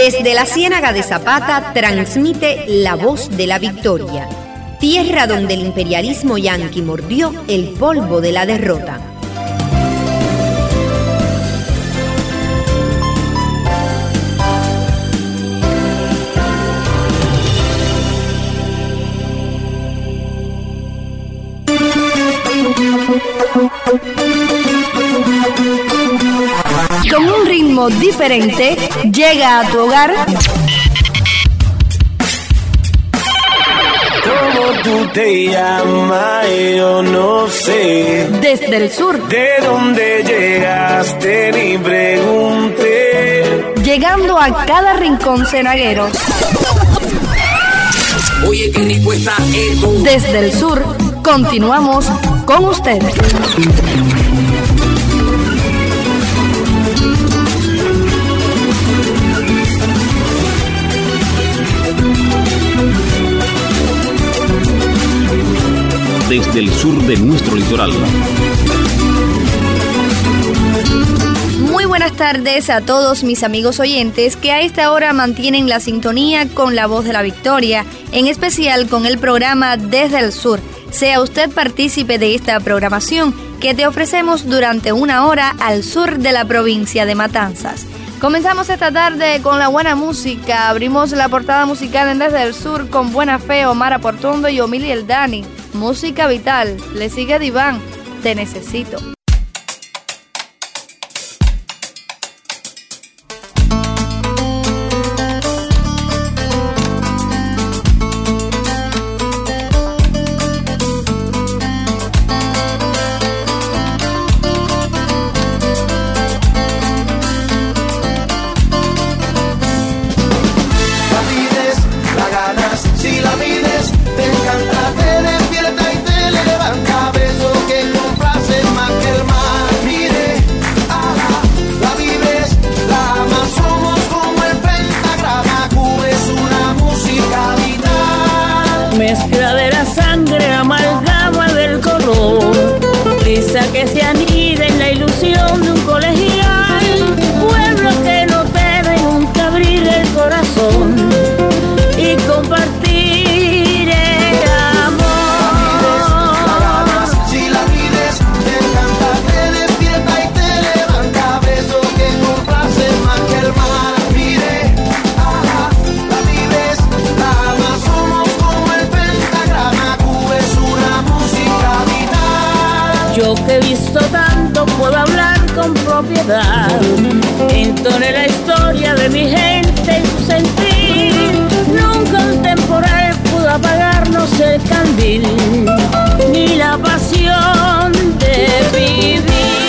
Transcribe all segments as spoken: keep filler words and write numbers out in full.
Desde la Ciénaga de Zapata transmite La Voz de la Victoria, tierra donde el imperialismo yanqui mordió el polvo de la derrota. Con un ritmo diferente, llega a tu hogar. ¿Cómo tú te llamas? Yo no sé. Desde el sur. ¿De dónde llegaste? Ni pregunté. Llegando a cada rincón cenaguero. Oye, qué rico está esto. Desde el sur, continuamos con ustedes. Desde el sur de nuestro litoral. Muy buenas tardes a todos mis amigos oyentes que a esta hora mantienen la sintonía con La Voz de la Victoria, en especial con el programa Desde el Sur. Sea usted partícipe de esta programación que te ofrecemos durante una hora al sur de la provincia de Matanzas. Comenzamos esta tarde con la buena música. Abrimos la portada musical en Desde el Sur con Buena Fe, Omar Aportondo y Omili el Dani. Música vital. Le sigue Diván, Te Necesito. Mezcla de la sangre, amalgama del color, risa que se anida en la ilusión de un colegial, pueblo que no debe nunca abrir el corazón y compartir el amor. Si la vives, te encanta, te despierta y te levanta, beso que complace más que el mar. Mire, ajá, la vives, la amas, somos como el pentagrama, Cuba es una música vital. Yo que he visto tanto puedo hablar con propiedad, entone la historia de mi gente y su sentir. Nunca un temporal pudo apagarnos el candil, ni la pasión de vivir.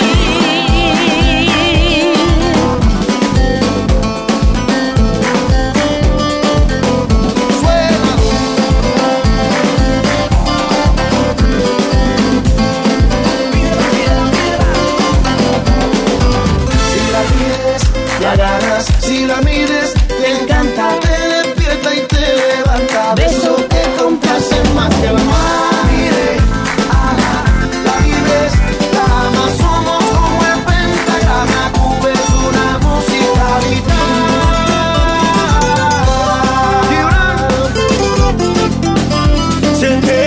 La ganas, si la mires, te encanta, te despierta y te levanta, beso que complace más que el mar. Mire, ajá, la vives, la amas, somos como el pentagrama, Cuba es una música vital. Senté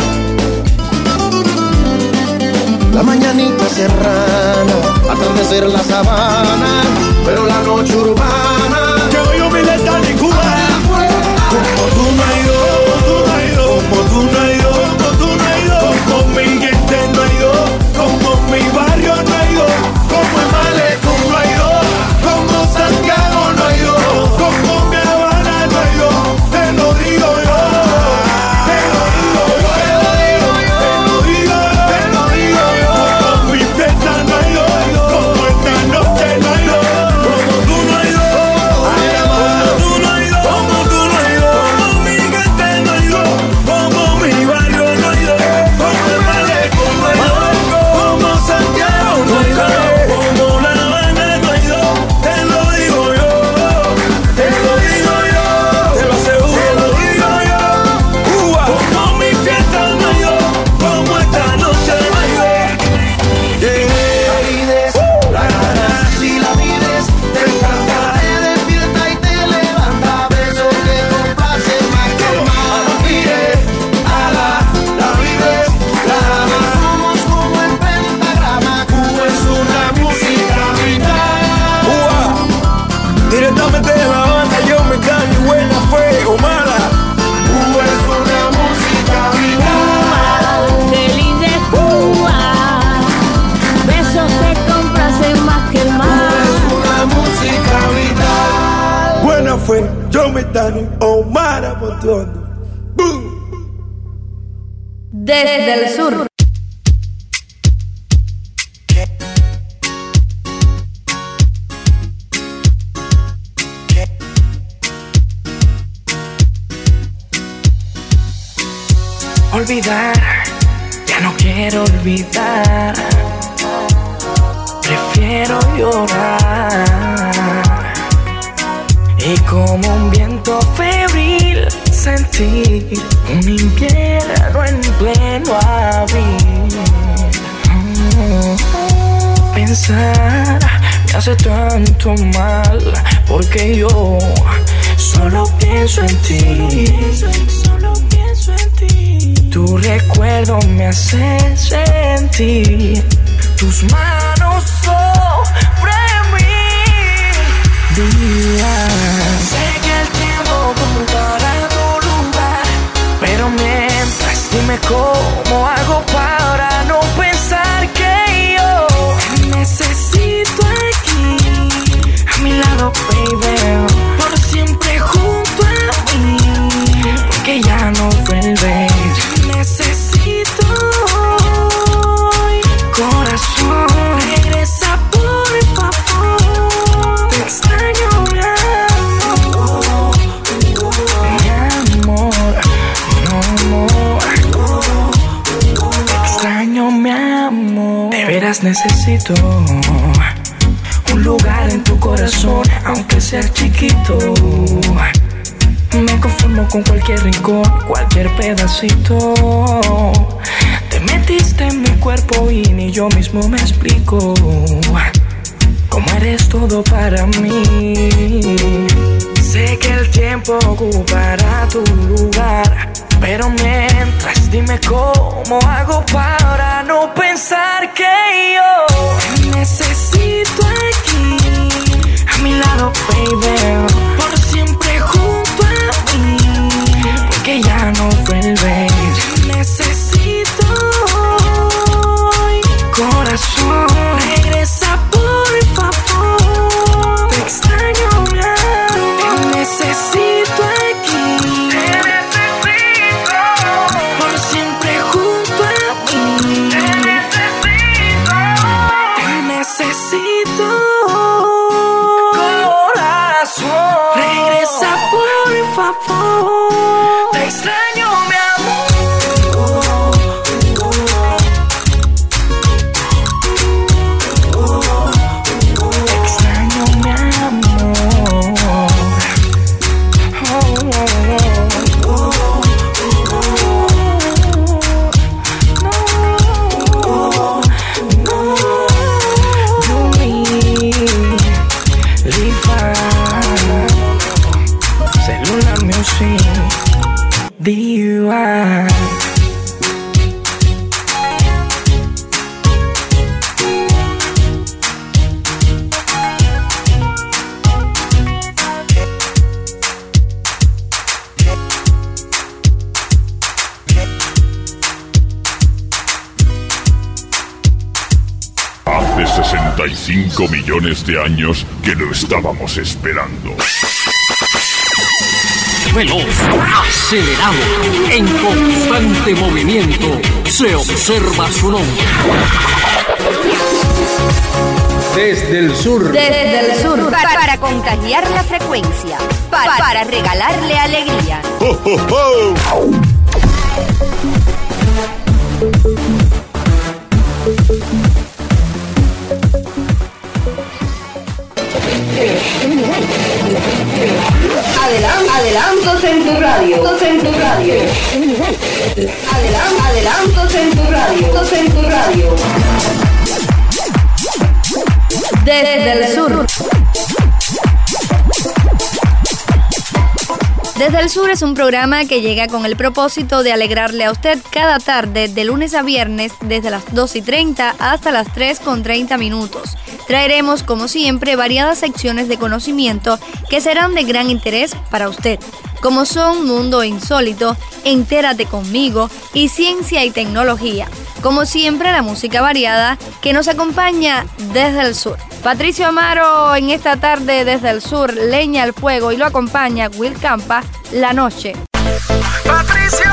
la mañanita serrana, atardecer la sabana, pero la noche urbana llegó yo mi letal y Cuba. Como tú no has ido, tú no has ido, como tú no has ido, como tú no has ido, como mi gente no ha ido, como mi barrio no ha ido, como el malecón no ha ido, como Santiago no ha ido, como mi Habana no ha ido. Te lo digo yo, te lo digo yo, te lo digo yo, te lo digo yo, como mi fiesta no ha ido, como esta noche no ha ido. Rometano, Omar Apotuondo. ¡Bum! Desde el sur. Olvidar, ya no quiero olvidar. Prefiero llorar. Y como un viento febril sentir un invierno en pleno abril. Oh, pensar me hace tanto mal, porque yo solo pienso en ti. Solo pienso en ti. Tu recuerdo me hace sentir tus manos sobre mí. Día. Sé que el tiempo ocupará tu lugar, pero mientras dime cómo hago para no pensar que yo necesito aquí a mi lado, baby, por siempre junto a mí, porque ya no vuelves. Necesito hoy, corazón, regresa por favor. Te extraño, mi amor, mi amor, no amor. Te extraño, mi amor. De veras necesito un lugar en tu corazón, aunque sea chiquito. Me conformo con cualquier rincón, cualquier pedacito. Te metiste en mi cuerpo y ni yo mismo me explico cómo eres todo para mí. Sé que el tiempo ocupará tu lugar, pero mientras dime cómo hago para no pensar que yo necesito aquí a mi lado, baby, por siempre junto a mí, porque ya no vuelves. Necesito hoy, corazón, regresa por favor. Te extraño, mi amor, te necesito aquí. Te necesito por siempre junto a mí. Te necesito, te necesito. Regresa por favor. Te extraño, mi amor. Te extraño, mi amor. No, no, you need Levi. Cellular Music, Diva. Hace sesenta y cinco millones de años que lo estábamos esperando. Veloz, acelerado, en constante movimiento, se observa su nombre. Desde el sur. Desde el sur. Para, para contagiar la frecuencia. Para, para regalarle alegría. ¡Oh, oh, oh! Adelan- adelantos en tu radio. En tu radio. Adelan- adelantos en tu radio. En tu radio. Desde el sur. Desde el Sur es un programa que llega con el propósito de alegrarle a usted cada tarde, de lunes a viernes, desde las dos y treinta hasta las tres con treinta minutos. Traeremos, como siempre, variadas secciones de conocimiento que serán de gran interés para usted, como son Mundo Insólito, Entérate Conmigo y Ciencia y Tecnología. como siempre la música variada que nos acompaña desde el sur. Patricio Amaro en esta tarde desde el sur, leña al fuego, y lo acompaña Will Campa, La Noche. Patricio,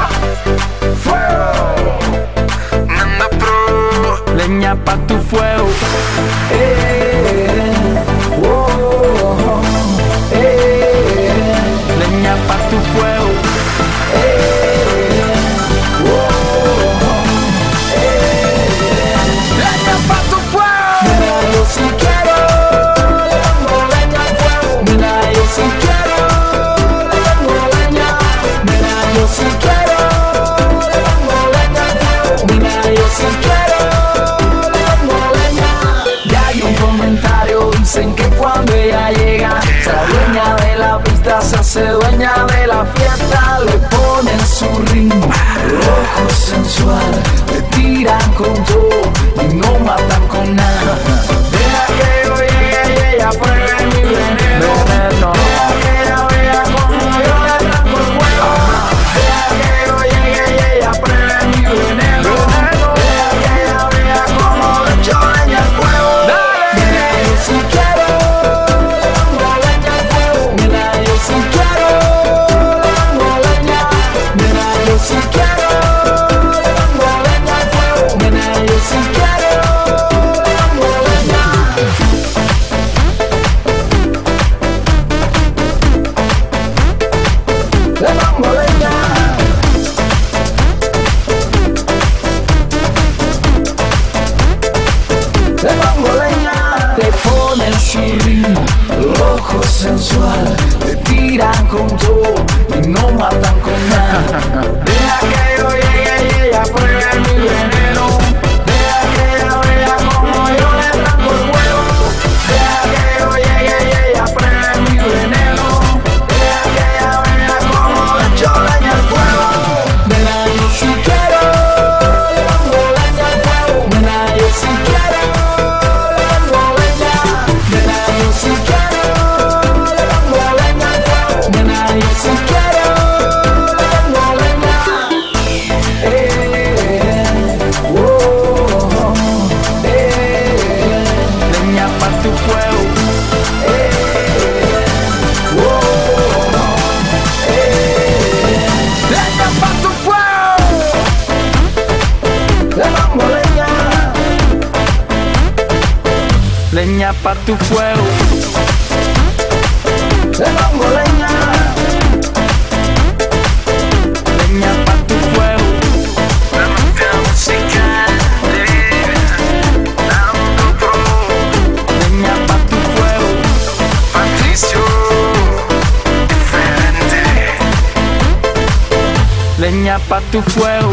fuego, Nanda Pro, leña pa' tu fuego. Eh, oh, eh, leña pa' tu fuego. Eh, oh, eh, leña pa' tu fuego. Mira, yo si quiero, le pongo leña al fuego. Mira, yo si quiero, le pongo leña. Mira, yo si quiero, le pongo leña al fuego. Mira, yo si quiero, le pongo leña. Ya hay un comentario, dicen que cuando ella llega, se dueña de la pista, se hace dueña de la fiesta. Le ponen su ritmo, rojo sensual, le tiran con todo y no matan con nada. Deja que yo llegue y ella pruebe mi veneno. Deja que ella vea como yo le arranco el huevo. Deja que yo llegue y ella pruebe mi veneno. Deja que ella vea como le echo leña al fuego. Mira, yo si quiero, le pongo leña al fuego. Mira, yo si quiero, le pongo leña. Mira, yo si quiero, le pongo leña al fuego. Mira, yo si quiero, le pongo leña. Le pongo leña. Le pongo leña. Te ponen su ritmo, rojo sensual, te tiran con todo y no matan con nada. Deja que yo llegue y ella pruebe mi veneno. Deja que ella vea como yo le arranco el huevo. Deja que yo llegue y ella pruebe mi veneno. Deja que ella vea como le echo leña al fuego. Mira, yo si quiero, le pongo leña al fuego. Mira, yo si quiero, le pongo leña. Mira, yo si quiero, le pongo leña al fuego. Mira, yo si quiero, le pongo leña. Eh, oh, eh, leña pa' tu fuego. Eh, oh, eh, leña pa' tu fuego. Le pongo leña. Leña pa' tu fuego. Le pongo leña. Leña pa' tu fuego. La música Nanda Pro. Leña pa' tu fuego. Patricio, diferente. Leña pa' tu fuego.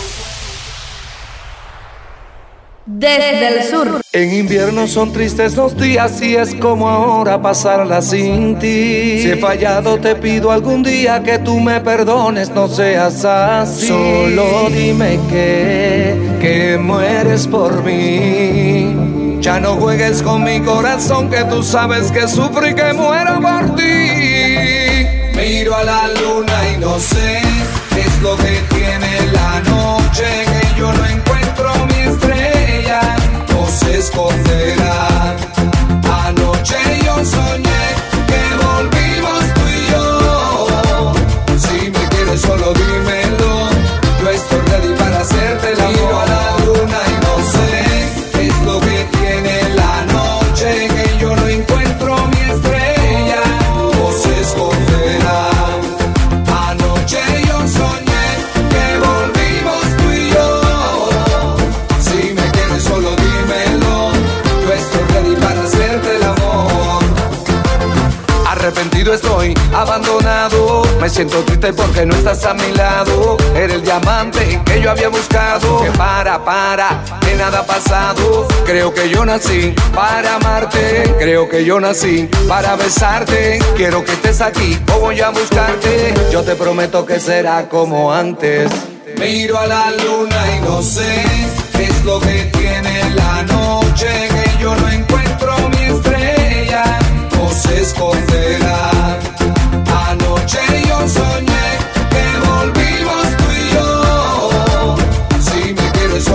Desde el sur. En invierno son tristes los días y es como ahora pasarla sin ti. Si he fallado te pido algún día que tú me perdones, no seas así. Solo dime que, que mueres por mí. Ya no juegues con mi corazón, que tú sabes que sufro y que muero por ti. Miro a la luna y no sé qué es lo que tiene la noche, que yo no encuentro mi estrella, no se esconderá. Anoche yo soñé que volvimos tú y yo. Si me quieres solo dímelo, yo estoy ready para hacerte el amor. Miro a la luna y no sé qué es lo que tiene la noche, que yo no encuentro mi estrella, no se esconderá. Anoche yo soñé que volvimos tú y yo. Si me quieres solo dímelo, yo estoy ready para hacerte el amor. Arrepentido estoy, abandonado, me siento triste porque no estás a mi lado. Eres el diamante que yo había buscado. Que para, para, que nada ha pasado. Creo que yo nací para amarte, creo que yo nací para besarte. Quiero que estés aquí o voy a buscarte. Yo te prometo que será como antes. Miro a la luna y no sé qué es lo que tiene la noche, que yo no encuentro mi estrella, no se esconderá. Anoche yo soñé que volvimos tú y yo. Si me quieres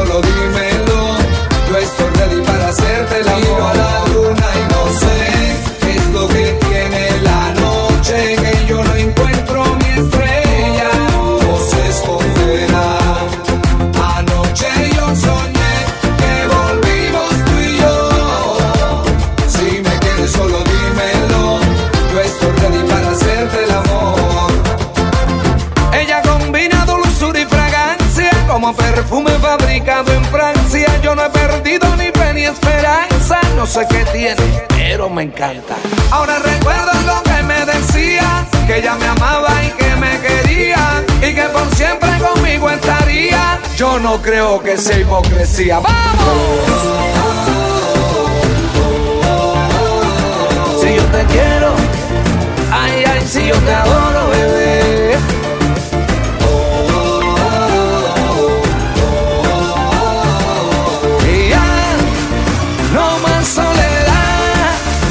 perfume fabricado en Francia. Yo no he perdido ni fe ni esperanza. No sé qué tiene, pero me encanta. Ahora recuerdo lo que me decía, que ella me amaba y que me quería, y que por siempre conmigo estaría. Yo no creo que sea hipocresía. ¡Vamos! Si yo te quiero, ay, ay, si yo te adoro, bebé. Y ya, no más soledad.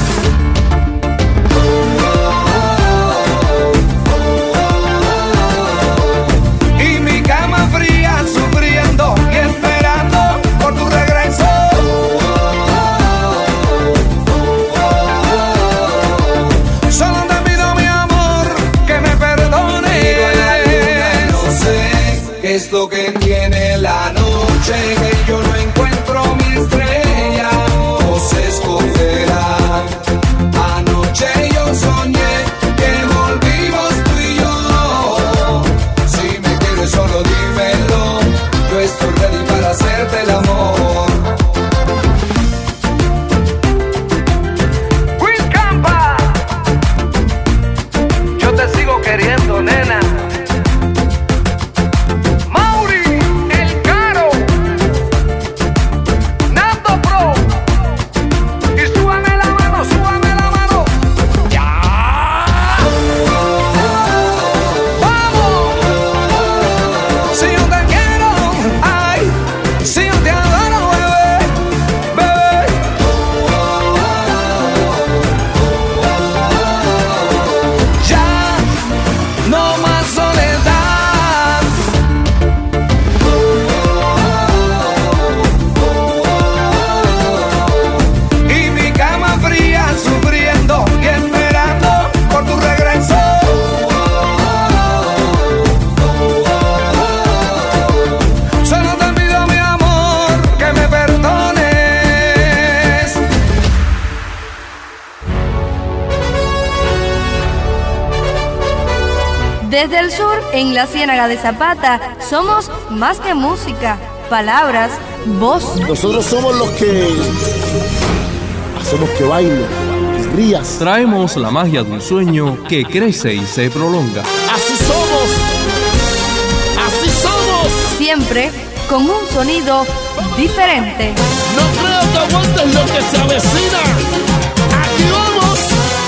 Y mi cama fría, sufriendo y esperando por tu regreso. Es lo que tiene la noche, que yo no encuentro mi estrella, o se esconderá. Anoche yo soñé que volvimos tú y yo. Si me quieres solo dímelo, yo estoy ready para hacerte el amor. Will Campa, yo te sigo queriendo, nena. Desde el sur, en la Ciénaga de Zapata, somos más que música, palabras, voz. Nosotros somos los que hacemos que baile, que rías. Traemos la magia de un sueño que crece y se prolonga. ¡Así somos! ¡Así somos! Siempre con un sonido diferente. No creo que aguantes lo que se avecina. ¡Aquí vamos!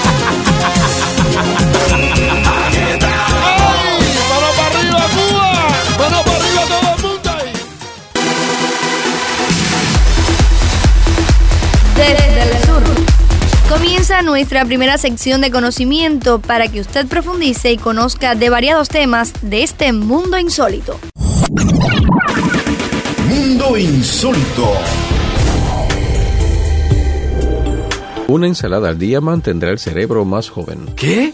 Desde el sur comienza nuestra primera sección de conocimiento para que usted profundice y conozca de variados temas de este mundo insólito. Mundo insólito. Una ensalada al día mantendrá el cerebro más joven. ¿Qué?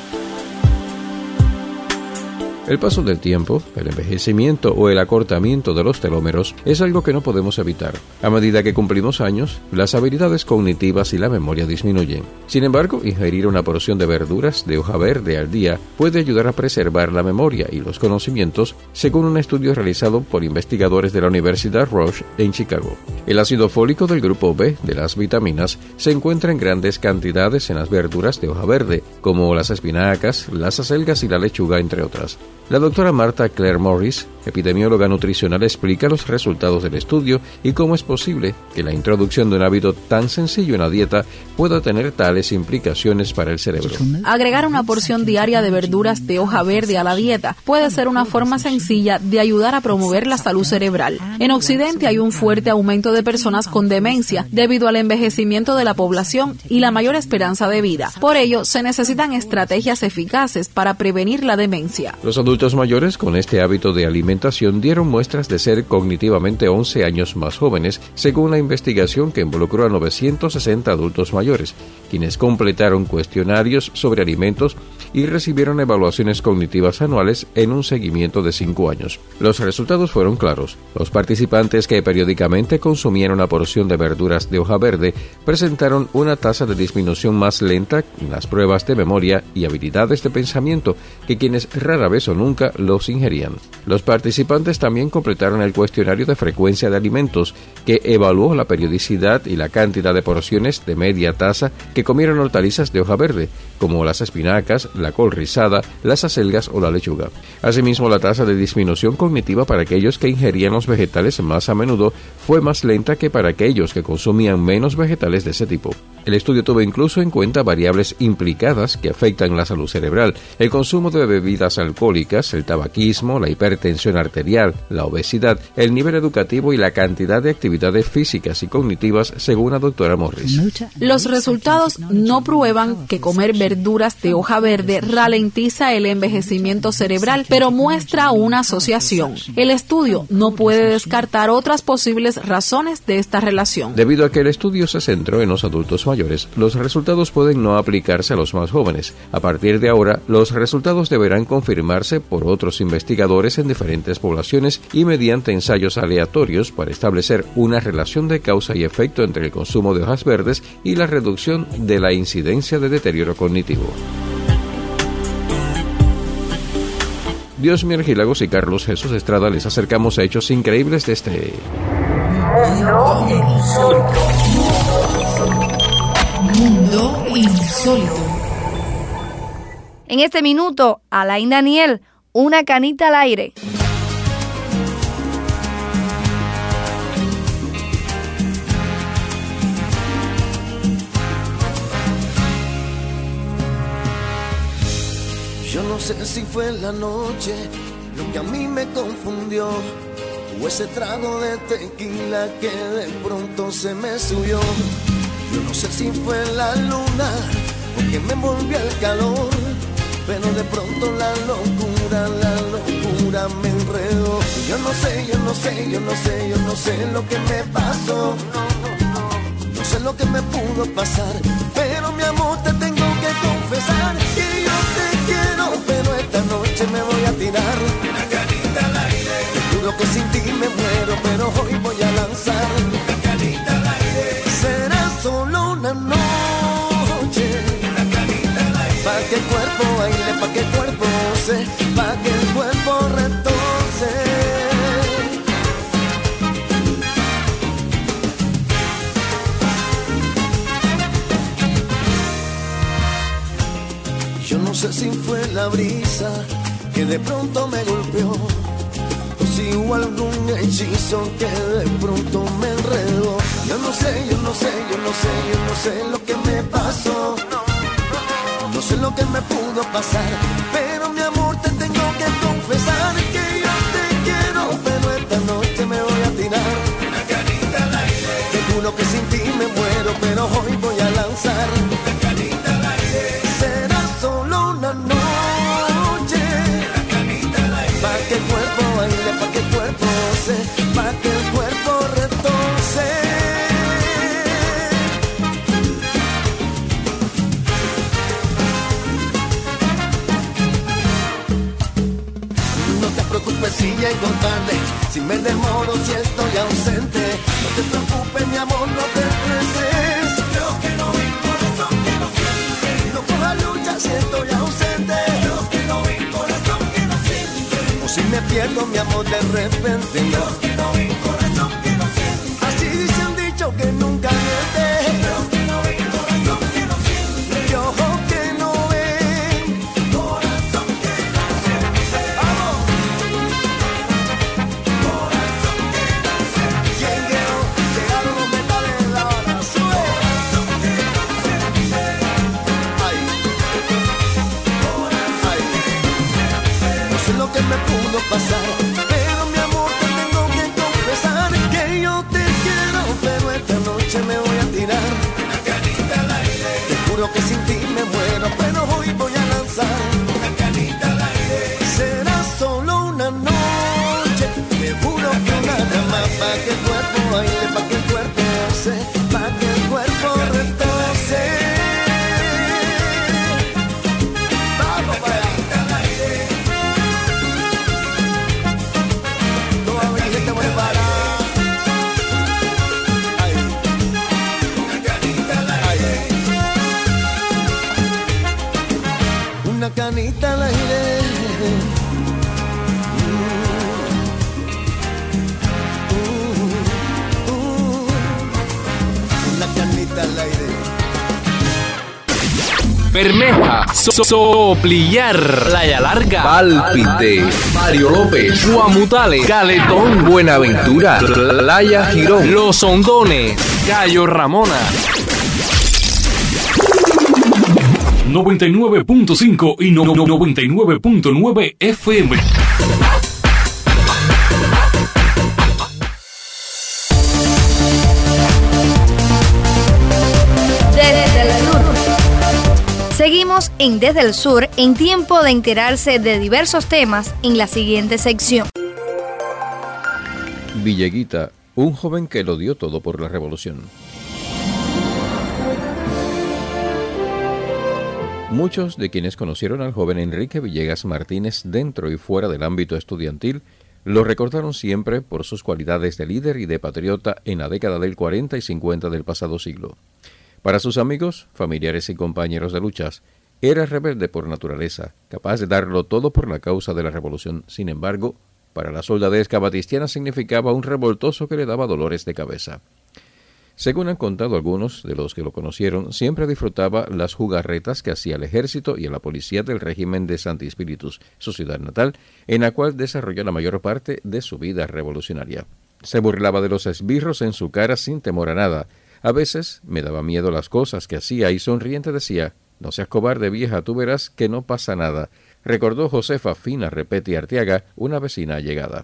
El paso del tiempo, el envejecimiento o el acortamiento de los telómeros es algo que no podemos evitar. A medida que cumplimos años, las habilidades cognitivas y la memoria disminuyen. Sin embargo, ingerir una porción de verduras de hoja verde al día puede ayudar a preservar la memoria y los conocimientos, según un estudio realizado por investigadores de la Universidad Rush en Chicago. El ácido fólico del grupo B de las vitaminas se encuentra en grandes cantidades en las verduras de hoja verde, como las espinacas, las acelgas y la lechuga, entre otras. La doctora Martha Claire Morris, epidemióloga nutricional, explica los resultados del estudio y cómo es posible que la introducción de un hábito tan sencillo en la dieta pueda tener tales implicaciones para el cerebro. Agregar una porción diaria de verduras de hoja verde a la dieta puede ser una forma sencilla de ayudar a promover la salud cerebral. En Occidente hay un fuerte aumento de personas con demencia debido al envejecimiento de la población y la mayor esperanza de vida. Por ello, se necesitan estrategias eficaces para prevenir la demencia. Los adultos mayores con este hábito de alimentación dieron muestras de ser cognitivamente once años más jóvenes, según la investigación que involucró a novecientos sesenta adultos mayores, quienes completaron cuestionarios sobre alimentos y recibieron evaluaciones cognitivas anuales en un seguimiento de cinco años. Los resultados fueron claros. Los participantes que periódicamente consumían una porción de verduras de hoja verde presentaron una tasa de disminución más lenta en las pruebas de memoria y habilidades de pensamiento que quienes rara vez o nunca los ingerían. Los participantes participantes también completaron el cuestionario de frecuencia de alimentos, que evaluó la periodicidad y la cantidad de porciones de media taza que comieron hortalizas de hoja verde, como las espinacas, la col rizada, las acelgas o la lechuga. Asimismo, la tasa de disminución cognitiva para aquellos que ingerían los vegetales más a menudo fue más lenta que para aquellos que consumían menos vegetales de ese tipo. El estudio tuvo incluso en cuenta variables implicadas que afectan la salud cerebral: el consumo de bebidas alcohólicas, el tabaquismo, la hipertensión arterial, la obesidad, el nivel educativo y la cantidad de actividades físicas y cognitivas, según la doctora Morris. Los resultados no prueban que comer verduras de hoja verde ralentiza el envejecimiento cerebral, pero muestra una asociación. El estudio no puede descartar otras posibles razones de esta relación. Debido a que el estudio se centró en los adultos mayores, los resultados pueden no aplicarse a los más jóvenes. A partir de ahora, los resultados deberán confirmarse por otros investigadores en diferentes poblaciones y mediante ensayos aleatorios para establecer una relación de causa y efecto entre el consumo de hojas verdes y la reducción de la incidencia de deterioro cognitivo. Dios Mirgilagos y Carlos Jesús Estrada les acercamos a hechos increíbles de este Mundo Insólito. Mundo Insólito. En este minuto, Alain Daniel, una canita al aire. Yo no sé si fue la noche lo que a mí me confundió, o ese trago de tequila que de pronto se me subió. Yo no sé si fue la luna porque me envolvió el calor, pero de pronto la locura, la locura me enredó. Yo no sé, yo no sé, yo no sé, yo no sé lo que me pasó. No sé lo que me pudo pasar, pero mi amor te tengo que confesar que yo te quiero, pero esta noche me voy a tirar una canita al aire. Te juro que sin ti me muero, pero hoy voy a lanzar una canita al aire. Será solo una noche, una canita al aire. Pa' que el cuerpo baile, pa' que el cuerpo goce, pa' que el cuerpo retorce. Yo no sé si fue la brisa que de pronto me golpeó, o si hubo algún hechizo que de pronto me enredó. Yo no sé, yo no sé, yo no sé, yo no sé lo que me pasó. No sé lo que me pudo pasar, pero mi amor te tengo que confesar que yo te quiero, pero esta noche me voy a tirar una canita al aire. Te juro que sin ti me muero, pero hoy voy a lanzar una canita al aire. Será solo una noche, una canita al aire. Pa' que el cuerpo baile, pa' que el cuerpo goce, pa' que el cuerpo retorce. Preocupes si llego tarde, si me demoro, si estoy ausente. No te preocupes, mi amor, no te estreses. Creo que no vi corazón que no siente. No coja lucha si estoy ausente. Creo que no vi corazón que no siente. O si me pierdo, mi amor, de repente. Creo que no vi corazón que no siente. Así dice un dicho que nunca miente. Creo que no vi corazón que no siente. Y ojo que no ven, corazón que no siente. ¡Vamos! Lo que me pudo pasar, pero mi amor te tengo que confesar Bermeja, So- Soplillar, Playa Larga, Pálpite, Mario López, Guamutales, Caletón, Buenaventura, Playa Girón, Los Hondones, Cayo Ramona. noventa y nueve punto cinco y no- no- noventa y nueve punto nueve F M. Desde el sur. Seguimos en Desde el Sur en tiempo de enterarse de diversos temas en la siguiente sección. Villeguita, un joven que lo dio todo por la revolución. Muchos de quienes conocieron al joven Enrique Villegas Martínez dentro y fuera del ámbito estudiantil lo recordaron siempre por sus cualidades de líder y de patriota en la década del cuarenta y cincuenta del pasado siglo. Para sus amigos, familiares y compañeros de luchas, era rebelde por naturaleza, capaz de darlo todo por la causa de la revolución. Sin embargo, para la soldadesca batistiana significaba un revoltoso que le daba dolores de cabeza. Según han contado algunos de los que lo conocieron, siempre disfrutaba las jugarretas que hacía al ejército y a la policía del régimen de Santi Spíritus, su ciudad natal, en la cual desarrolló la mayor parte de su vida revolucionaria. Se burlaba de los esbirros en su cara sin temor a nada. A veces me daba miedo las cosas que hacía y sonriente decía: «No seas cobarde, vieja, tú verás que no pasa nada», recordó Josefa Fina Repeti Arteaga, una vecina allegada.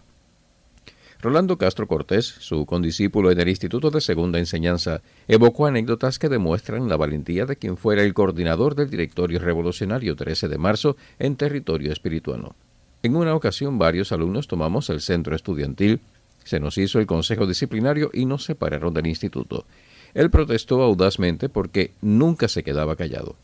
Rolando Castro Cortés, su condiscípulo en el Instituto de Segunda Enseñanza, evocó anécdotas que demuestran la valentía de quien fuera el coordinador del Directorio Revolucionario trece de marzo en territorio espirituano. En una ocasión varios alumnos tomamos el centro estudiantil, se nos hizo el consejo disciplinario y nos separaron del instituto. Él protestó audazmente porque nunca se quedaba callado.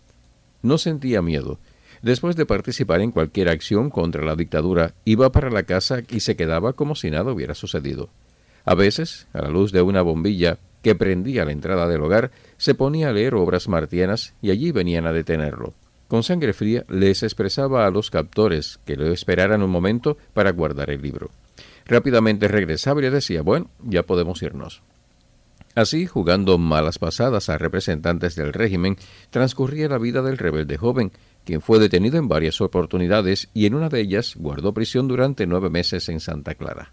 No sentía miedo. Después de participar en cualquier acción contra la dictadura, iba para la casa y se quedaba como si nada hubiera sucedido. A veces, a la luz de una bombilla que prendía a la entrada del hogar, se ponía a leer obras martianas y allí venían a detenerlo. Con sangre fría les expresaba a los captores que lo esperaran un momento para guardar el libro. Rápidamente regresaba y le decía: «Bueno, ya podemos irnos». Así, jugando malas pasadas a representantes del régimen, transcurría la vida del rebelde joven, quien fue detenido en varias oportunidades y en una de ellas guardó prisión durante nueve meses en Santa Clara.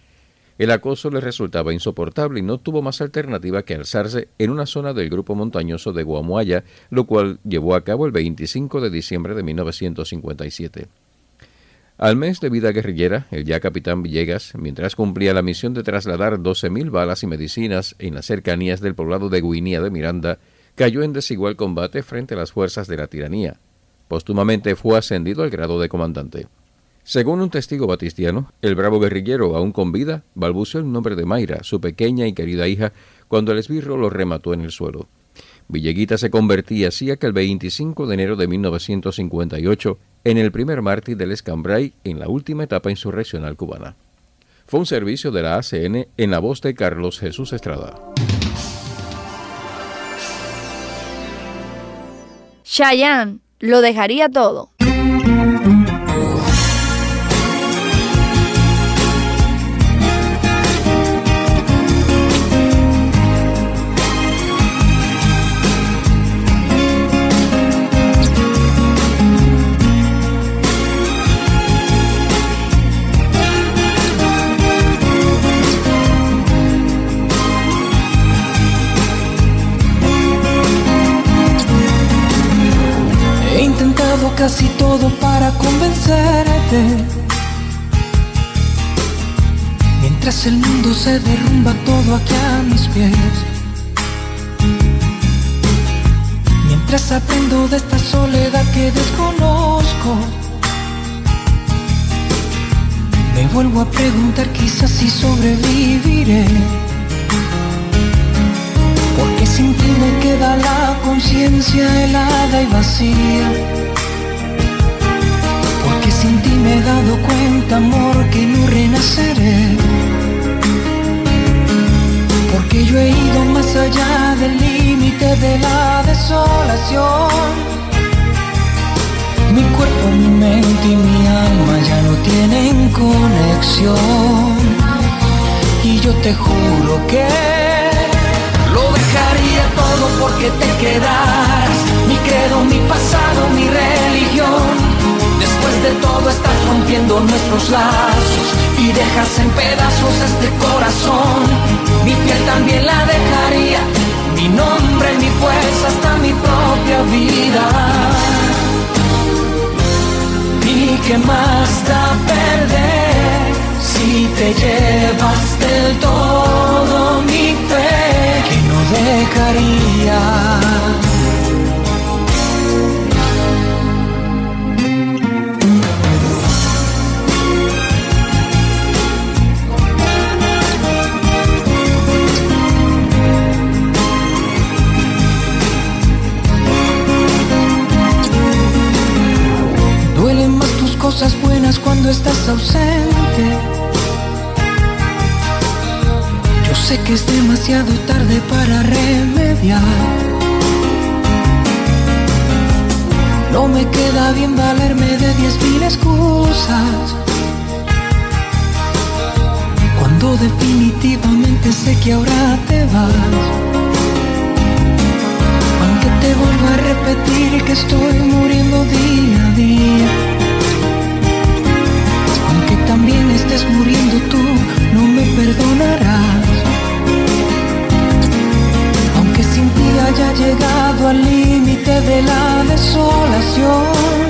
El acoso le resultaba insoportable y no tuvo más alternativa que alzarse en una zona del grupo montañoso de Guamuaya, lo cual llevó a cabo el veinticinco de diciembre de mil novecientos cincuenta y siete. Al mes de vida guerrillera, el ya capitán Villegas, mientras cumplía la misión de trasladar doce mil balas y medicinas en las cercanías del poblado de Guinía de Miranda, cayó en desigual combate frente a las fuerzas de la tiranía. Póstumamente fue ascendido al grado de comandante. Según un testigo batistiano, el bravo guerrillero, aún con vida, balbuceó el nombre de Mayra, su pequeña y querida hija, cuando el esbirro lo remató en el suelo. Villeguita se convertía así aquel veinticinco de enero de mil novecientos cincuenta y ocho en el primer mártir del Escambray en la última etapa insurreccional cubana. Fue un servicio de la A C N en la voz de Carlos Jesús Estrada. Chayanne lo dejaría todo. Casi todo para convencerte, mientras el mundo se derrumba todo aquí a mis pies, mientras aprendo de esta soledad que desconozco, me vuelvo a preguntar quizás si sobreviviré, porque sin ti me queda la conciencia helada y vacía. Porque sin ti me he dado cuenta, amor, que no renaceré. Porque yo he ido más allá del límite de la desolación. Mi cuerpo, mi mente y mi alma ya no tienen conexión. Y yo te juro que lo dejaría todo todo porque te quedaras. Mi credo, mi pasado, mi religión. Después de todo estás rompiendo nuestros lazos y dejas en pedazos este corazón. Mi piel también la dejaría, mi nombre, mi fuerza, hasta mi propia vida. ¿Y qué más da perder si te llevas del todo mi fe que no dejaría? Duelen más tus cosas buenas cuando estás ausente. Yo sé que es demasiado tarde para remediar. No me queda bien valerme de diez mil excusas, cuando definitivamente sé que ahora te vas. Aunque te vuelvo a repetir que estoy muriendo día a día, aunque también estés muriendo tú, no me perdonarás. Aunque sin ti haya llegado al límite de la desolación,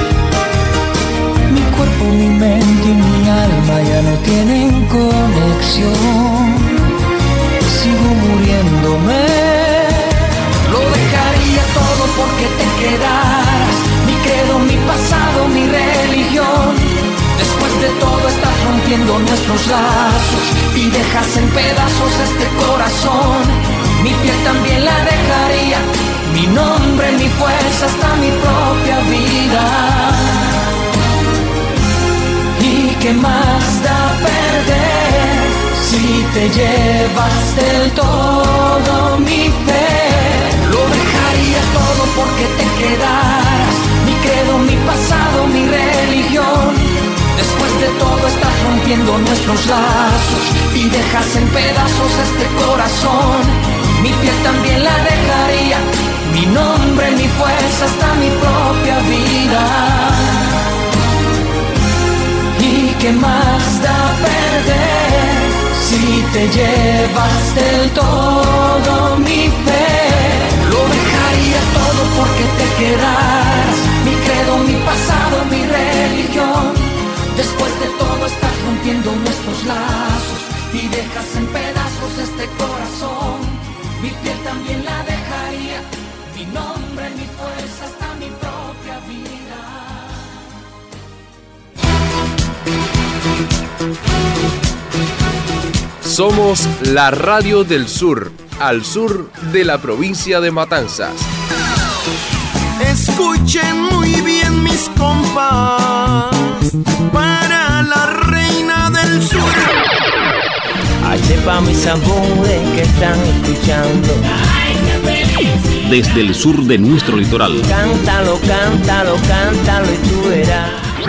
mi cuerpo, mi mente y mi alma ya no tienen conexión. Sigo muriéndome. Lo dejaría todo porque te quedaras. Mi credo, mi pasado, mi religión. Después de todo estás rompiendo nuestros lazos y dejas en pedazos este corazón. Mi piel también la dejaría, mi nombre, mi fuerza, hasta mi propia vida. ¿Y qué más da perder si te llevas del todo mi fe? Lo dejaría todo porque te quedaras. Mi credo, mi pasado, mi religión. Después de todo estás rompiendo nuestros lazos y dejas en pedazos este corazón. Mi piel también la dejaría, mi nombre, mi fuerza, hasta mi propia vida. ¿Y qué más da perder si te llevas del todo mi fe? Lo dejaría todo porque te quedaras. Mi credo, mi pasado, mi religión. Después de todo estás rompiendo nuestros lazos y dejas en pedazos este corazón. Mi piel también la dejaría, mi nombre, mi fuerza, hasta mi propia vida. Somos la radio del sur, al sur de la provincia de Matanzas. Escuchen muy bien mis compas, para la reina del sur. H pa' mis amores que están escuchando. Desde el sur de nuestro litoral. Cántalo, cántalo, cántalo y tú verás.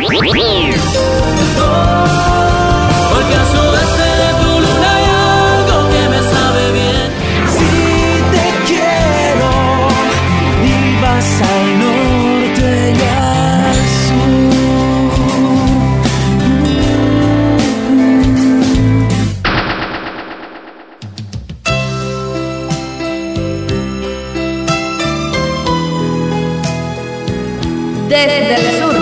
Porque al sudeste de tu luna hay algo que me sabe bien. Si te quiero y vas al norte y al sur. Desde el sur.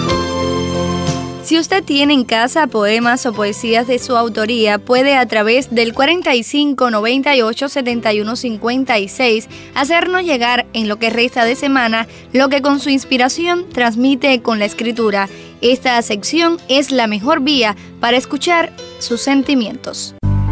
Si usted tiene en casa poemas o poesías de su autoría, puede a través del cuarenta y cinco, noventa y ocho, setenta y uno, cincuenta y seis hacernos llegar en lo que resta de semana lo que con su inspiración transmite con la escritura. Esta sección es la mejor vía para escuchar sus sentimientos.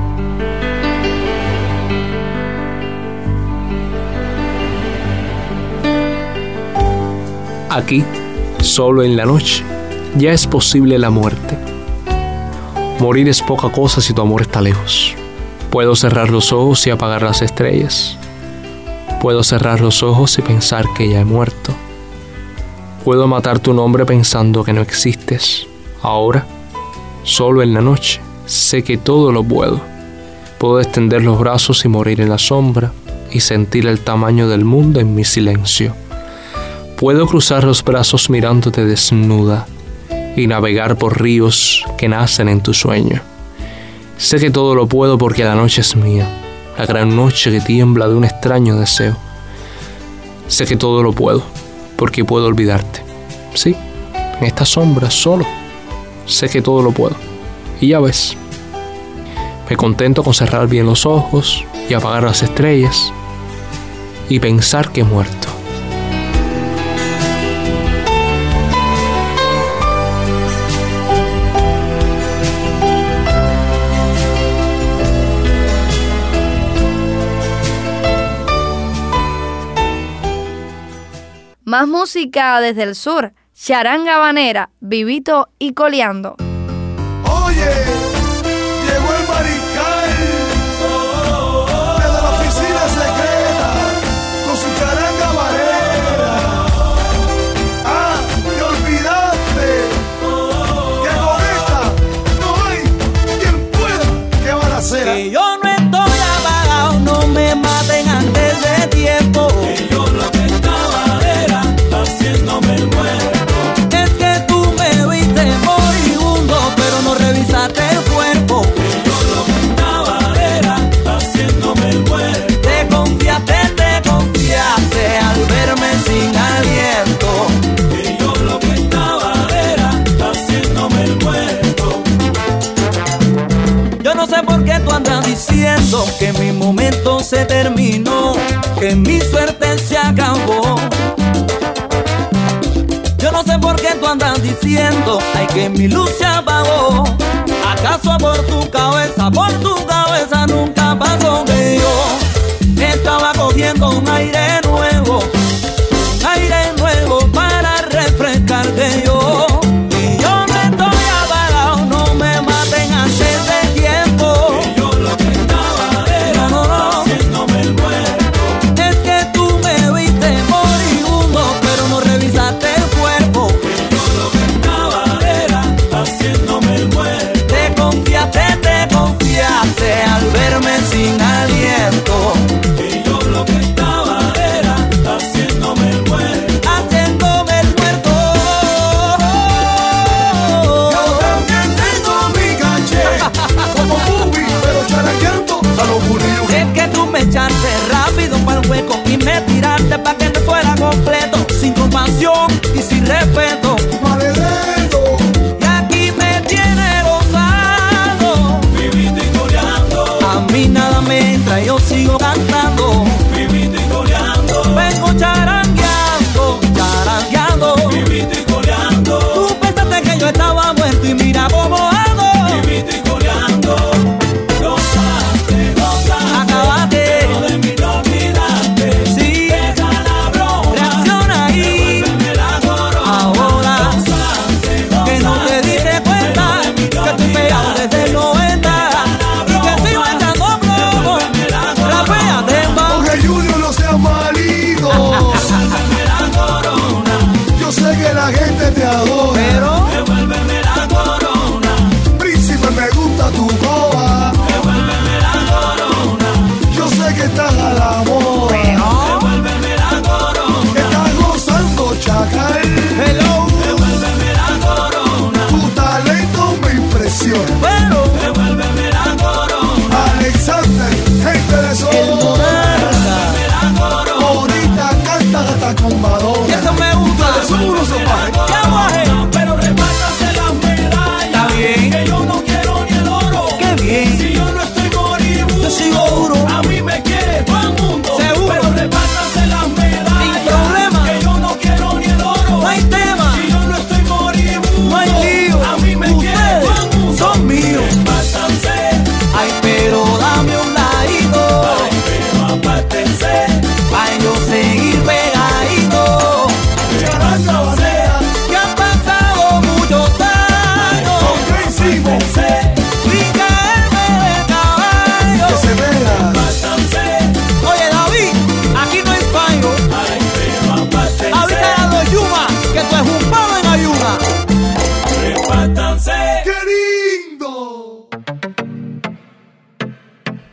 Aquí, solo en la noche, ya es posible la muerte. Morir es poca cosa si tu amor está lejos. Puedo cerrar los ojos y apagar las estrellas. Puedo cerrar los ojos y pensar que ya he muerto. Puedo matar tu nombre pensando que no existes. Ahora, solo en la noche, sé que todo lo puedo. Puedo extender los brazos y morir en la sombra. y sentir el tamaño del mundo en mi silencio. Puedo cruzar los brazos mirándote desnuda y navegar por ríos que nacen en tu sueño. Sé que todo lo puedo porque la noche es mía, la gran noche que tiembla de un extraño deseo. Sé que todo lo puedo porque puedo olvidarte. Sí, en esta sombra solo. Sé que todo lo puedo. Y ya ves, me contento con cerrar bien los ojos y apagar las estrellas y pensar que he muerto. Más música desde el sur, charanga habanera, vivito y coleando. Oye, llegó el mariscal desde la oficina secreta con su charanga habanera. Ah, te olvidaste que con esta no hay quien pueda. ¿Qué van a hacer? Que yo no estoy apagado, no me maten antes de tiempo. Que yo lo que estaba era haciéndome el muerto. Es que tú me viste moribundo, pero no revisaste el cuerpo. Que yo lo que estaba era haciéndome el muerto. Te confiaste, te confiaste al verme sin aliento. Que yo lo que estaba era haciéndome el muerto. Yo no sé por qué tú andas diciendo que mi momento se terminó, que mi suerte se acabó. Yo no sé por qué tú andas diciendo, ay, que mi luz se apagó. ¿Acaso por tu cabeza, por tu cabeza nunca pasó que yo estaba cogiendo un aire nuevo, un aire nuevo para refrescarte yo? Y yo no estoy apagado, no me maten antes de tiempo. Que yo lo que estaba era no, no, no. haciéndome el muerto. Es que tú me viste moribundo, pero no revisaste el cuerpo. Que yo lo que estaba era haciéndome el muerto. Te confiaste, te confiaste al verme sin aliento. Que yo lo que estaba era haciéndome el muerto. Haciéndome el muerto. Yo también tengo mi caché, como Bubi, pero charaqueando a los judíos. Es que tú me echaste rápido para el hueco y me tiraste pa' que no fuera completo, sin compasión y sin respeto. Maledento. Y aquí me tiene gozando, vivito y coleando. A mí nada me entra, yo sigo cantando, vivito y coleando. Vengo charangueando, charangueando, vivito y coleando. Tú pensaste que yo estaba muerto y mira cómo hago, vivito y coleando. Gozaste, gozaste, acabaste, pero de mí no olvidaste. Sí, deja la broma, reacciona.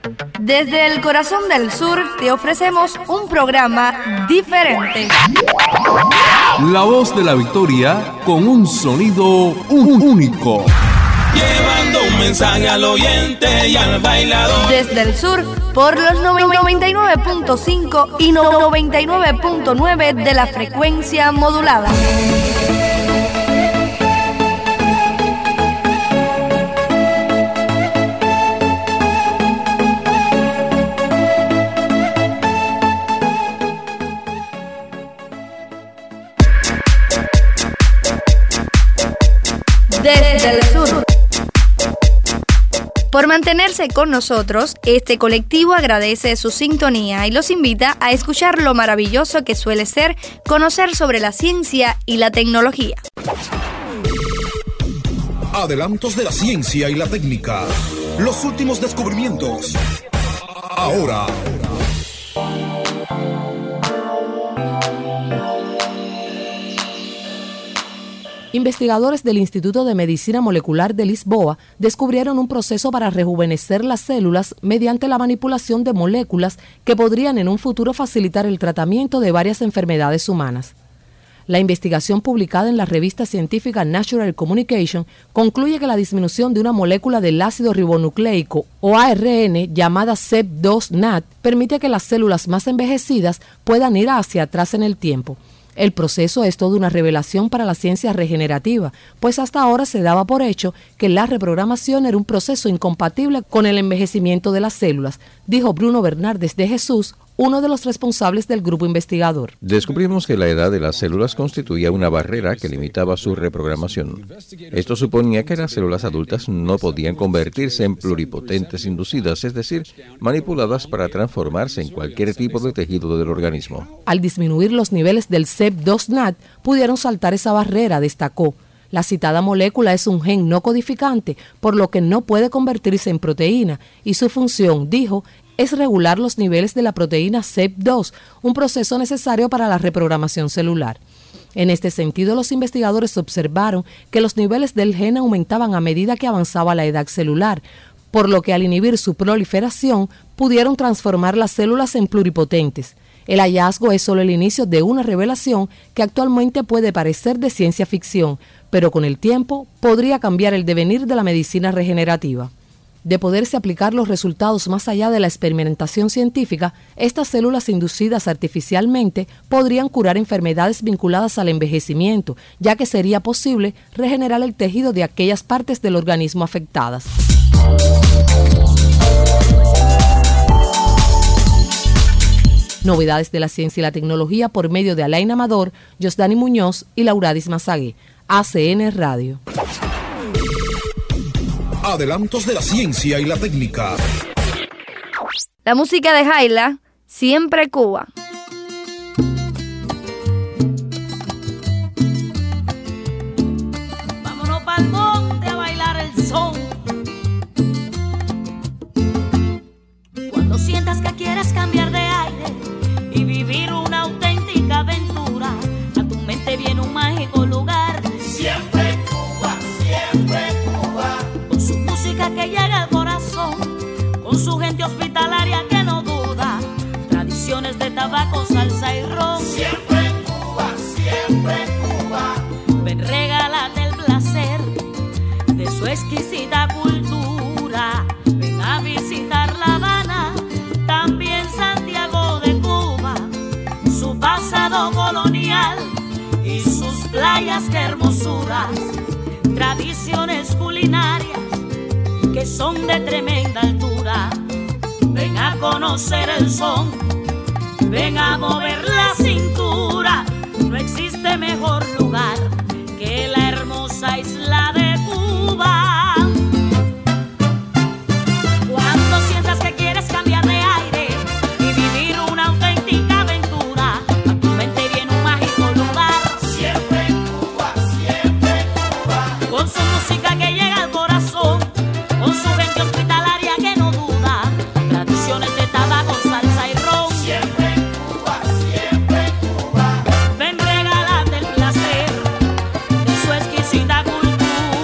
Desde el corazón del sur te ofrecemos un programa diferente. La voz de la victoria con un sonido único. Llevando un mensaje al oyente y al bailador. Desde el sur, por los noventa y nueve punto cinco y noventa y nueve punto nueve de la frecuencia modulada. Desde el sur. Por mantenerse con nosotros, este colectivo agradece su sintonía y los invita a escuchar lo maravilloso que suele ser conocer sobre la ciencia y la tecnología. Adelantos de la ciencia y la técnica. Los últimos descubrimientos. Ahora. Investigadores del Instituto de Medicina Molecular de Lisboa descubrieron un proceso para rejuvenecer las células mediante la manipulación de moléculas que podrían en un futuro facilitar el tratamiento de varias enfermedades humanas. La investigación publicada en la revista científica Nature Communication concluye que la disminución de una molécula del ácido ribonucleico o A R N llamada C E P dos N A T permite que las células más envejecidas puedan ir hacia atrás en el tiempo. El proceso es toda una revelación para la ciencia regenerativa, pues hasta ahora se daba por hecho que la reprogramación era un proceso incompatible con el envejecimiento de las células, dijo Bruno Bernardes de Jesús, uno de los responsables del grupo investigador. Descubrimos que la edad de las células constituía una barrera que limitaba su reprogramación. Esto suponía que las células adultas no podían convertirse en pluripotentes inducidas, es decir, manipuladas para transformarse en cualquier tipo de tejido del organismo. Al disminuir los niveles del C E P dos N A T, pudieron saltar esa barrera, destacó. La citada molécula es un gen no codificante, por lo que no puede convertirse en proteína, y su función, dijo, es regular los niveles de la proteína C E P dos, un proceso necesario para la reprogramación celular. En este sentido, los investigadores observaron que los niveles del gen aumentaban a medida que avanzaba la edad celular, por lo que al inhibir su proliferación, pudieron transformar las células en pluripotentes. El hallazgo es solo el inicio de una revelación que actualmente puede parecer de ciencia ficción, pero con el tiempo podría cambiar el devenir de la medicina regenerativa. De poderse aplicar los resultados más allá de la experimentación científica, estas células inducidas artificialmente podrían curar enfermedades vinculadas al envejecimiento, ya que sería posible regenerar el tejido de aquellas partes del organismo afectadas. Novedades de la ciencia y la tecnología por medio de Alain Amador, Josdani Muñoz y Lauradis Mazagué. A C N Radio. Adelantos de la ciencia y la técnica. La música de Jaila, siempre Cuba. Vámonos pa'l monte a bailar el son. Cuando sientas que quieres cambiar de aire y vivir una auténtica aventura, a tu mente viene un mágico lugar. Siempre Cuba, siempre Cuba. Con su música que llega al corazón, con su gente hospitalaria que no duda, tradiciones de tabaco, salsa y ron. Siempre Cuba, siempre Cuba. Ven, regálate el placer de su exquisita cultura. Ven a visitar La Habana, también Santiago de Cuba, su pasado colonial y sus playas, qué hermosuras, tradiciones culinarias que son de tremenda altura. Ven a conocer el son, ven a mover la cintura. No existe mejor lugar que la hermosa isla de Cuba. Cuando sientas que quieres cambiar de aire y vivir una auténtica aventura, a tu mente viene un mágico lugar. Siempre Cuba, siempre Cuba. Con su música que llega al corazón, con su gente hospitalaria que no duda, tradiciones de tabaco, salsa y ron. Siempre Cuba, siempre Cuba. Ven, regálate el placer de su exquisita cultura.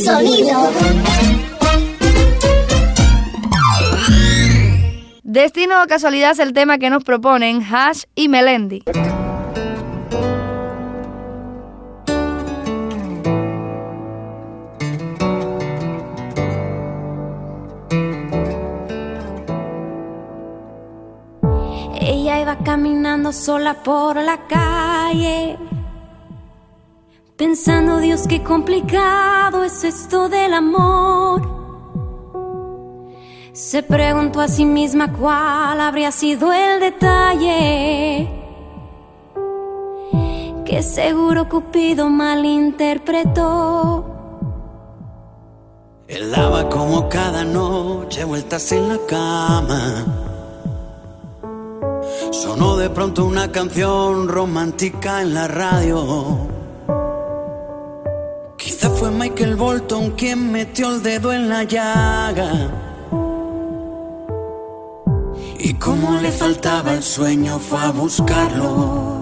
sonido. Destino o casualidad es el tema que nos proponen Hash y Melendi. Ella iba caminando sola por la calle, pensando, Dios, qué complicado es esto del amor. Se preguntó a sí misma cuál habría sido el detalle que seguro Cupido malinterpretó. Él daba como cada noche vueltas en la cama. Sonó de pronto una canción romántica en la radio. Quizá fue Michael Bolton quien metió el dedo en la llaga. Y como le faltaba el sueño fue a buscarlo.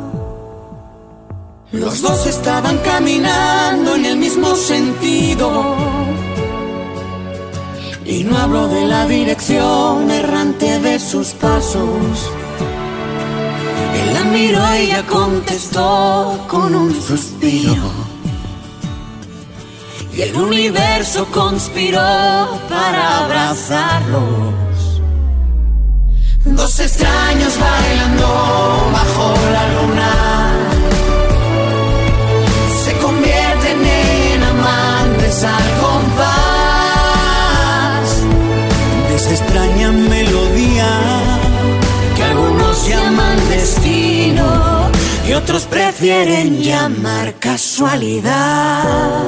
Los dos estaban caminando en el mismo sentido. Y no hablo de la dirección errante de sus pasos. Él la miró y ella contestó con un suspiro. Y el universo conspiró para abrazarlos. Dos extraños bailando bajo la luna se convierten en amantes al compás de esa extraña melodía que algunos llaman destino y otros prefieren llamar casualidad.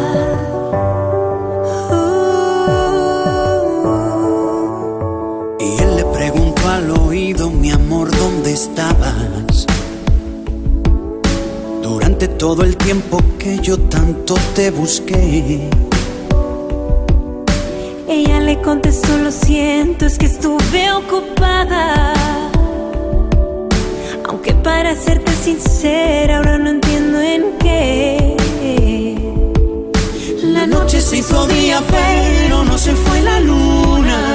Al oído, mi amor, ¿dónde estabas? Durante todo el tiempo que yo tanto te busqué. Ella le contestó, lo siento, es que estuve ocupada. Aunque para serte sincera, ahora no entiendo en qué. La noche se hizo día, pero no se fue la luna.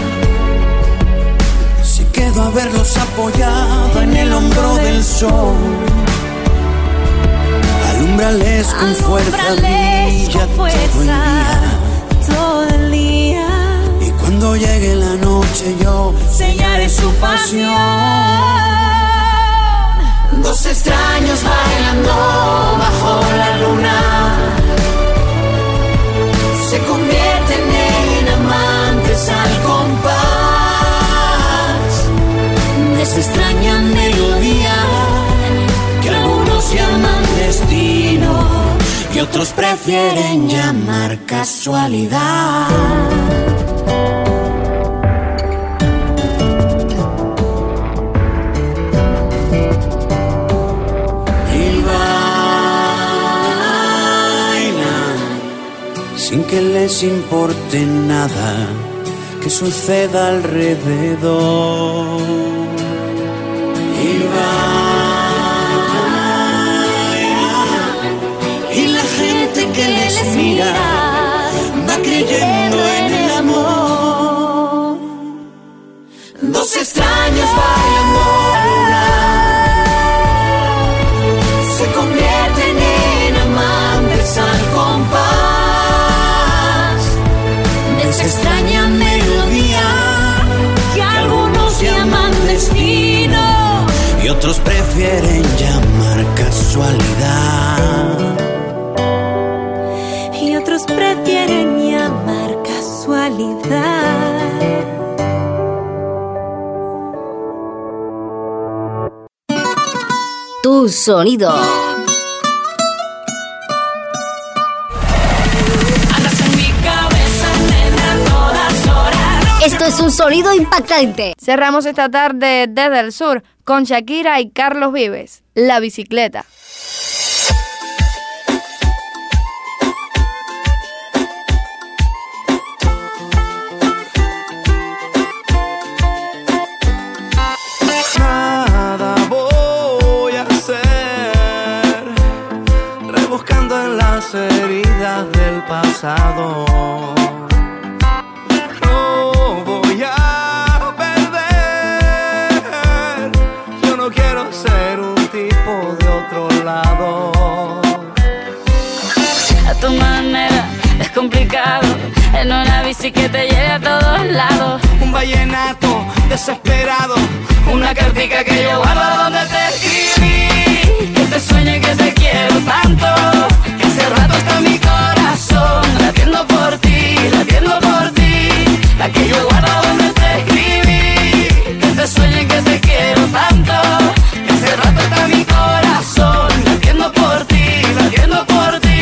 Quedo haberlos apoyado en el hombro del sol. Alúmbrales con fuerza, brilla todo el día. Todo el día. Y cuando llegue la noche yo sellaré su pasión. Dos extraños bailando bajo la luna se convierten en amantes al compás. Esa extraña melodía que algunos llaman destino y otros prefieren llamar casualidad. Y bailan sin que les importe nada que suceda alrededor. Y baila, y la gente que les mira va creyendo en el amor. Dos extraños bailando luna se convierten en amantes al compás de esa extraña melodía que algunos llaman destino y otros prefieren llamar casualidad. Y otros prefieren llamar casualidad. Tu sonido. Esto es un sonido impactante. Cerramos esta tarde desde el sur con Shakira y Carlos Vives, La Bicicleta. Nada voy a hacer, buscando en las heridas del pasado. No voy a perder, yo no quiero ser un tipo de otro lado. A tu manera es complicado, en una bici que te lleve a todos lados. Un vallenato desesperado, una cartica que yo guardo donde te escribí. Que te sueño y que te quiero tanto, que hace rato está mi corazón latiendo por ti, latiendo por ti. La que yo guardo donde te escribí. Que te sueño y que te quiero tanto, que hace rato está mi corazón latiendo por ti, latiendo por ti.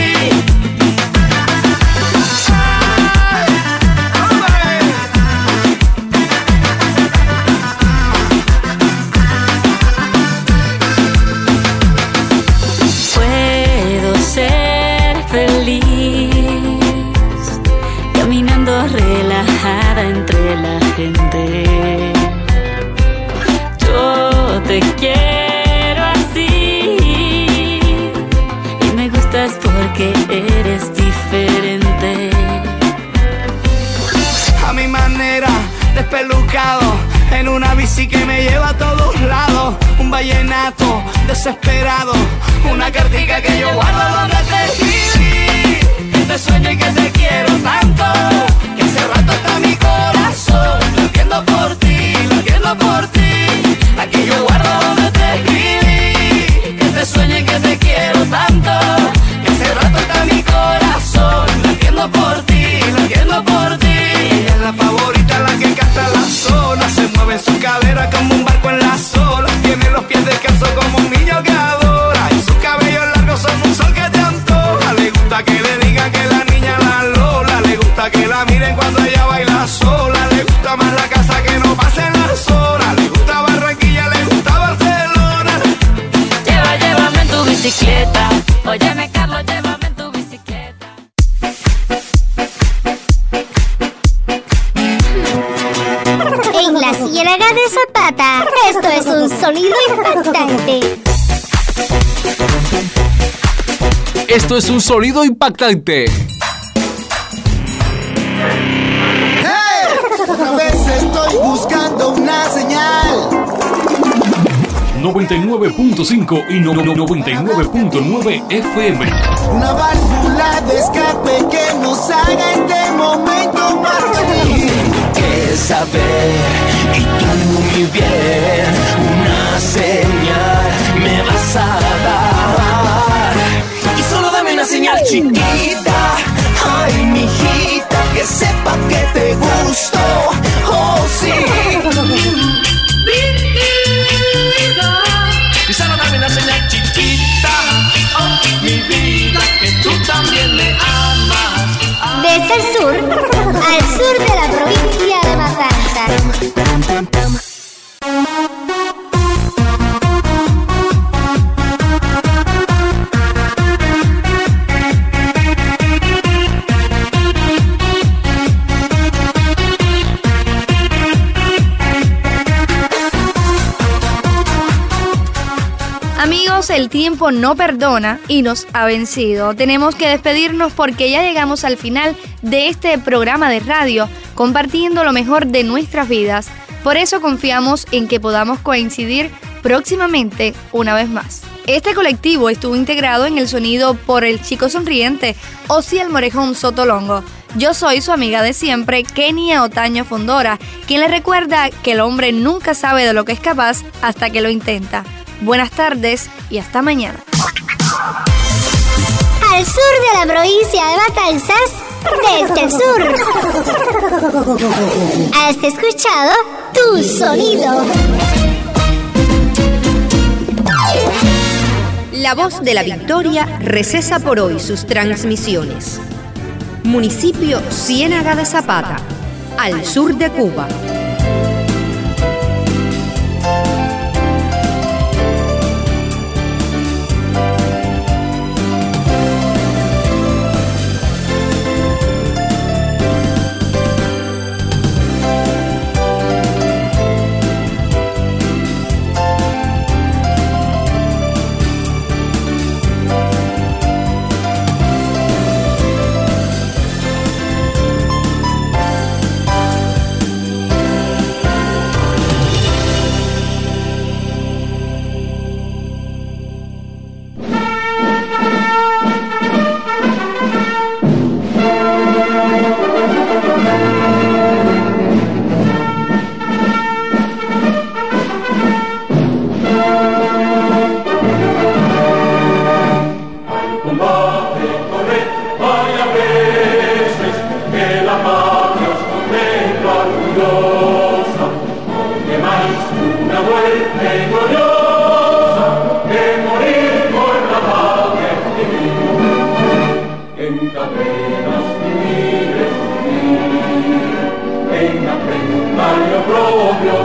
Relajada entre la gente, yo te quiero así y me gustas porque eres diferente. A mi manera, despelucado, en una bici que me lleva a todos lados. Un vallenato desesperado, una cartica que yo guardo donde te escribí. Que te sueño y que te quiero tanto, que hace rato está mi corazón latiendo por ti, latiendo por ti. La que yo guardo donde te escribí. Que te sueño y que te quiero tanto, que hace rato está mi corazón latiendo por ti, latiendo por ti. Ella es la favorita, la que canta la zona, se mueve en su cadera como un barco en las olas. Tiene los pies descalzos como un niño que adora, y sus cabellos largos son un sol que te antoja. Le gusta que le digan que la niña la Lola, le gusta que la miren cuando ella baila sola. Le gusta más la casa que no pasen las horas. Le gusta Barranquilla, le gusta Barcelona. Lleva, llévame en tu bicicleta. Óyeme, Carlos, llévame en tu bicicleta. En la Ciénaga de Zapata, esto es un sonido impactante. Esto es un sonido impactante. Otra vez estoy buscando una señal. noventa y nueve punto cinco y no, no, noventa y nueve punto nueve F M. Una válvula de escape que nos haga este momento más feliz. Que saber y tú mi bien, una señal me vas a dar. Y solo dame una señal chiquita, ay mijita, que sepa que te gusto, oh sí. Y solo dame una señal chiquita, oh mi vida, que tú también me amas. Desde el sur al sur de la provincia de Matanzas. Amigos, el tiempo no perdona y nos ha vencido. Tenemos que despedirnos porque ya llegamos al final de este programa de radio, compartiendo lo mejor de nuestras vidas. Por eso confiamos en que podamos coincidir próximamente una vez más. Este colectivo estuvo integrado en el sonido por el chico sonriente Osiel Morejón Sotolongo. Yo soy su amiga de siempre, Kenia Otaño Fondora, quien le recuerda que el hombre nunca sabe de lo que es capaz hasta que lo intenta. Buenas tardes y hasta mañana. Al sur de la provincia de Matanzas, desde el sur. Has escuchado Tu Sonido. La Voz de la Victoria recesa por hoy sus transmisiones. Municipio Ciénaga de Zapata, al sur de Cuba. en cadenas vivir es sufrir, en aprender lo propio